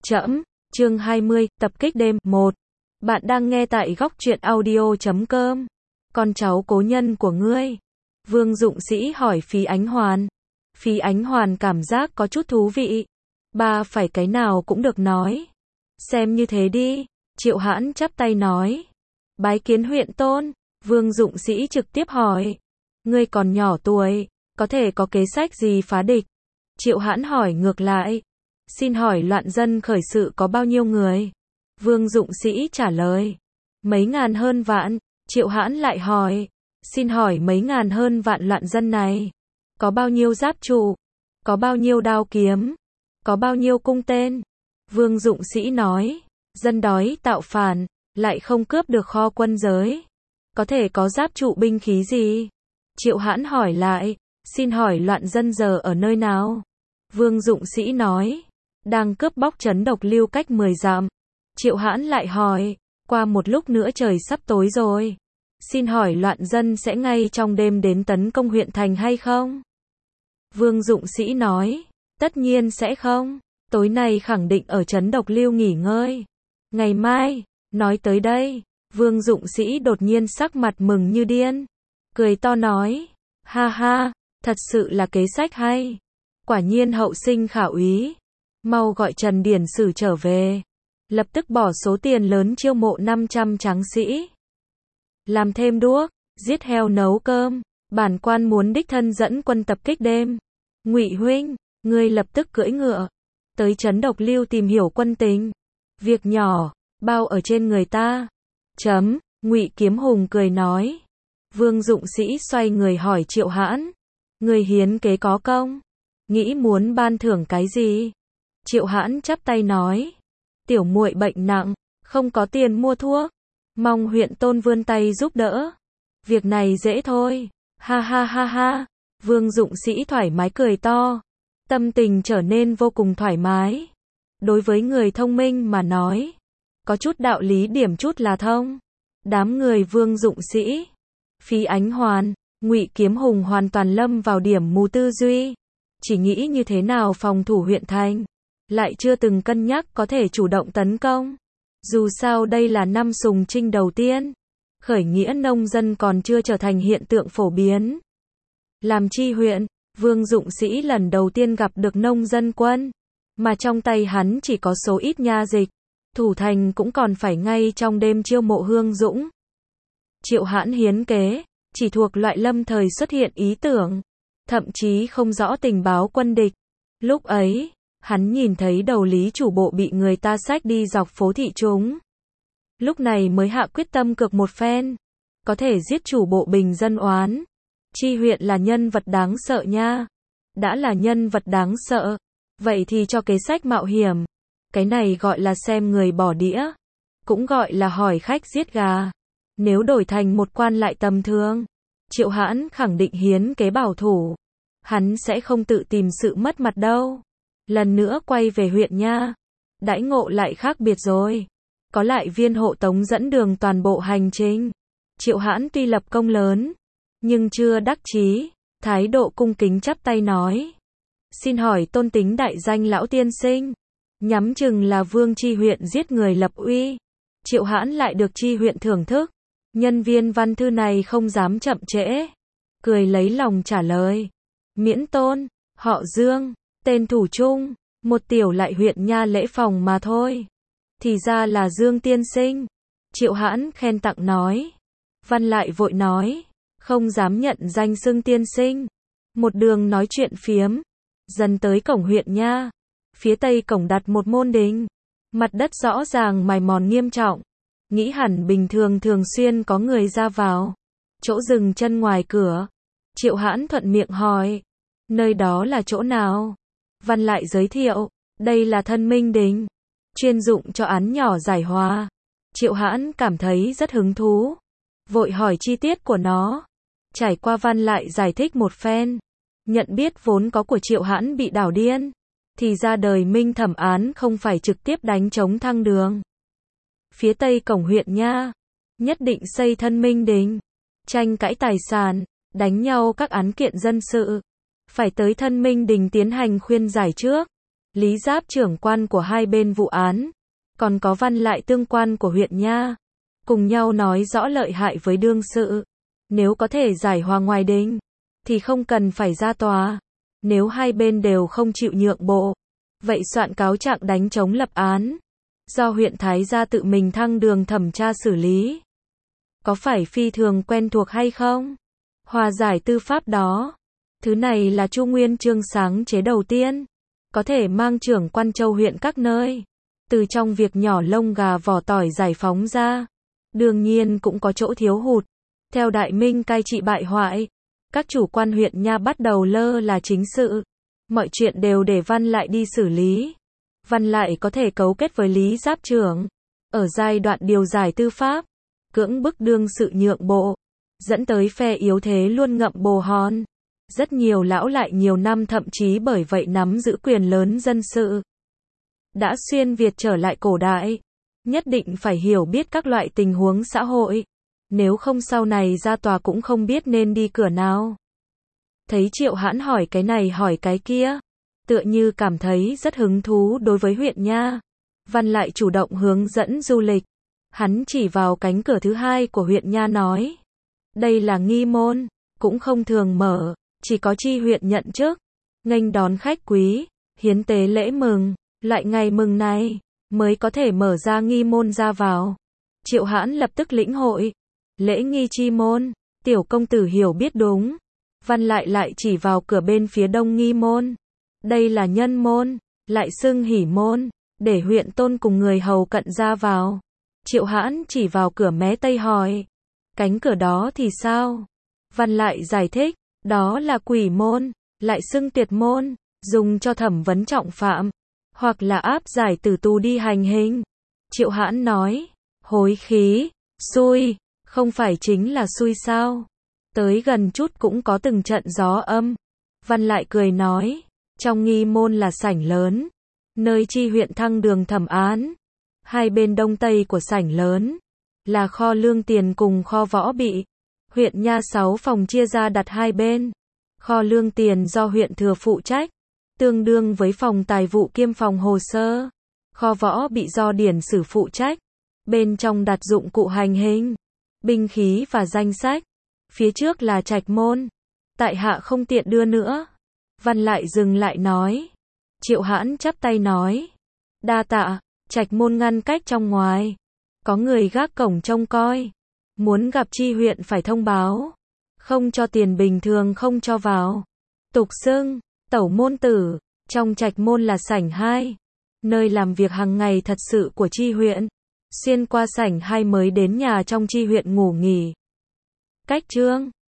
Trẫm, chương 20, tập kích đêm, 1. Bạn đang nghe tại góc truyện audio.com. Con cháu cố nhân của ngươi. Vương Dụng Sĩ hỏi Phí Ánh Hoàn. Phí Ánh Hoàn cảm giác có chút thú vị. Ba phải cái nào cũng được nói. Xem như thế đi. Triệu Hãn chắp tay nói. Bái kiến huyện tôn. Vương Dụng Sĩ trực tiếp hỏi. Ngươi còn nhỏ tuổi, có thể có kế sách gì phá địch? Triệu Hãn hỏi ngược lại. Xin hỏi loạn dân khởi sự có bao nhiêu người? Vương Dụng Sĩ trả lời. Mấy ngàn hơn vạn. Triệu Hãn lại hỏi. Xin hỏi mấy ngàn hơn vạn loạn dân này. Có bao nhiêu giáp trụ? Có bao nhiêu đao kiếm? Có bao nhiêu cung tên? Vương Dụng Sĩ nói. Dân đói tạo phản, lại không cướp được kho quân giới. Có thể có giáp trụ binh khí gì? Triệu Hãn hỏi lại. Xin hỏi loạn dân giờ ở nơi nào? Vương Dụng Sĩ nói. Đang cướp bóc trấn Độc Lưu cách 10 dặm. Triệu Hãn lại hỏi. Qua một lúc nữa trời sắp tối rồi. Xin hỏi loạn dân sẽ ngay trong đêm đến tấn công huyện thành hay không? Vương Dụng Sĩ nói. Tất nhiên sẽ không. Tối nay khẳng định ở trấn Độc Lưu nghỉ ngơi. Ngày mai, nói tới đây, Vương Dụng Sĩ đột nhiên sắc mặt mừng như điên. Cười to nói. Ha ha, thật sự là kế sách hay. Quả nhiên hậu sinh khả úy. Mau gọi Trần Điển Sử trở về. Lập tức bỏ số tiền lớn chiêu mộ 500 tráng sĩ. Làm thêm đuốc, giết heo nấu cơm. Bản quan muốn đích thân dẫn quân tập kích đêm. Ngụy huynh, ngươi lập tức cưỡi ngựa. Tới trấn Độc Lưu tìm hiểu quân tình. Việc nhỏ, bao ở trên người ta. Chấm, Ngụy Kiếm Hùng cười nói. Vương Dụng Sĩ xoay người hỏi Triệu Hãn. Người hiến kế có công. Nghĩ muốn ban thưởng cái gì? Triệu Hãn chắp tay nói. Tiểu muội bệnh nặng, không có tiền mua thuốc. Mong huyện tôn vươn tay giúp đỡ. Việc này dễ thôi. Ha ha ha ha. Vương Dụng Sĩ thoải mái cười to. Tâm tình trở nên vô cùng thoải mái. Đối với người thông minh mà nói. Có chút đạo lý điểm chút là thông. Đám người Vương Dụng Sĩ, Phí Ánh Hoàn, Ngụy Kiếm Hùng hoàn toàn lâm vào điểm mù tư duy. Chỉ nghĩ như thế nào phòng thủ huyện thành. Lại chưa từng cân nhắc có thể chủ động tấn công. Dù sao đây là năm Sùng Trinh đầu tiên. Khởi nghĩa nông dân còn chưa trở thành hiện tượng phổ biến. Làm chi huyện, Vương Dụng Sĩ lần đầu tiên gặp được nông dân quân. Mà trong tay hắn chỉ có số ít nha dịch. Thủ thành cũng còn phải ngay trong đêm chiêu mộ hương dũng. Triệu Hãn hiến kế, chỉ thuộc loại lâm thời xuất hiện ý tưởng. Thậm chí không rõ tình báo quân địch. Lúc ấy, hắn nhìn thấy đầu lý chủ bộ bị người ta xách đi dọc phố thị chúng. Lúc này mới hạ quyết tâm cược một phen. Có thể giết chủ bộ bình dân oán. Chi huyện là nhân vật đáng sợ nha. Đã là nhân vật đáng sợ. Vậy thì cho kế sách mạo hiểm. Cái này gọi là xem người bỏ đĩa. Cũng gọi là hỏi khách giết gà. Nếu đổi thành một quan lại tầm thường, Triệu Hãn khẳng định hiến kế bảo thủ. Hắn sẽ không tự tìm sự mất mặt đâu. Lần nữa quay về huyện nha. Đãi ngộ lại khác biệt rồi. Có lại viên hộ tống dẫn đường toàn bộ hành trình. Triệu Hãn tuy lập công lớn, nhưng chưa đắc chí. Thái độ cung kính chắp tay nói. Xin hỏi tôn tính đại danh lão tiên sinh. Nhắm chừng là Vương Chi huyện giết người lập uy. Triệu Hãn lại được Chi huyện thưởng thức. Nhân viên văn thư này không dám chậm trễ. Cười lấy lòng trả lời. Miễn tôn, họ Dương, tên thủ trung, một tiểu lại huyện nha lễ phòng mà thôi. Thì ra là Dương tiên sinh. Triệu Hãn khen tặng nói. Văn lại vội nói. Không dám nhận danh xưng tiên sinh. Một đường nói chuyện phiếm. Dần tới cổng huyện nha. Phía tây cổng đặt một môn đình. Mặt đất rõ ràng mài mòn nghiêm trọng. Nghĩ hẳn bình thường thường xuyên có người ra vào. Chỗ dừng chân ngoài cửa. Triệu Hãn thuận miệng hỏi. Nơi đó là chỗ nào? Văn lại giới thiệu. Đây là Thân Minh Đình. Chuyên dụng cho án nhỏ giải hòa. Triệu Hãn cảm thấy rất hứng thú. Vội hỏi chi tiết của nó. Trải qua Văn lại giải thích một phen. Nhận biết vốn có của Triệu Hãn bị đảo điên. Thì ra đời Minh thẩm án không phải trực tiếp đánh chống thăng đường. Phía tây cổng huyện nha. Nhất định xây Thân Minh Đình. Tranh cãi tài sản. Đánh nhau các án kiện dân sự. Phải tới Thân Minh Đình tiến hành khuyên giải trước. Lý Giáp trưởng quan của hai bên vụ án, còn có Văn Lại tương quan của huyện nha, cùng nhau nói rõ lợi hại với đương sự. Nếu có thể giải hòa ngoài đình, thì không cần phải ra tòa. Nếu hai bên đều không chịu nhượng bộ, vậy soạn cáo trạng đánh chống lập án, do huyện Thái Gia tự mình thăng đường thẩm tra xử lý. Có phải phi thường quen thuộc hay không? Hòa giải tư pháp đó. Thứ này là Chu Nguyên Chương sáng chế đầu tiên, có thể mang trưởng quan châu huyện các nơi, từ trong việc nhỏ lông gà vỏ tỏi giải phóng ra. Đương nhiên cũng có chỗ thiếu hụt. Theo Đại Minh cai trị bại hoại, các chủ quan huyện nha bắt đầu lơ là chính sự. Mọi chuyện đều để Văn Lại đi xử lý. Văn Lại có thể cấu kết với Lý Giáp trưởng, ở giai đoạn điều giải tư pháp, cưỡng bức đương sự nhượng bộ, dẫn tới phe yếu thế luôn ngậm bồ hòn. Rất nhiều lão lại nhiều năm thậm chí bởi vậy nắm giữ quyền lớn dân sự. Đã xuyên Việt trở lại cổ đại, nhất định phải hiểu biết các loại tình huống xã hội. Nếu không sau này ra tòa cũng không biết nên đi cửa nào. Thấy Triệu Hãn hỏi cái này hỏi cái kia, tựa như cảm thấy rất hứng thú đối với huyện nha. Văn Lại chủ động hướng dẫn du lịch. Hắn chỉ vào cánh cửa thứ hai của huyện nha nói. Đây là nghi môn, cũng không thường mở, chỉ có chi huyện nhận chức, nghênh đón khách quý, hiến tế lễ mừng, loại ngày mừng này, mới có thể mở ra nghi môn ra vào. Triệu Hãn lập tức lĩnh hội. Lễ nghi chi môn, tiểu công tử hiểu biết đúng. Văn Lại lại chỉ vào cửa bên phía đông nghi môn. Đây là nhân môn, lại xưng hỉ môn, để huyện tôn cùng người hầu cận ra vào. Triệu Hãn chỉ vào cửa mé tây hỏi. Cánh cửa đó thì sao? Văn Lại giải thích, đó là quỷ môn, lại xưng tiệt môn, dùng cho thẩm vấn trọng phạm, hoặc là áp giải tử tù đi hành hình. Triệu Hãn nói, hối khí, xui, không phải chính là xui sao? Tới gần chút cũng có từng trận gió âm. Văn Lại cười nói, trong nghi môn là sảnh lớn, nơi chi huyện thăng đường thẩm án. Hai bên đông tây của sảnh lớn là kho lương tiền cùng kho võ bị. Huyện nha 6 phòng chia ra đặt hai bên. Kho lương tiền do huyện thừa phụ trách, tương đương với phòng tài vụ kiêm phòng hồ sơ. Kho võ bị do điển sử phụ trách, bên trong đặt dụng cụ hành hình, binh khí và danh sách. Phía trước là trạch môn, tại hạ không tiện đưa nữa. Văn Lại dừng lại nói. Triệu Hãn chắp tay nói, đa tạ. Trạch môn ngăn cách trong ngoài, có người gác cổng trông coi. Muốn gặp chi huyện phải thông báo, không cho tiền bình thường không cho vào. Tục xưng tẩu môn tử. Trong trạch môn là sảnh 2, nơi làm việc hàng ngày thật sự của chi huyện. Xuyên qua sảnh 2 mới đến nhà trong chi huyện ngủ nghỉ. Cách chương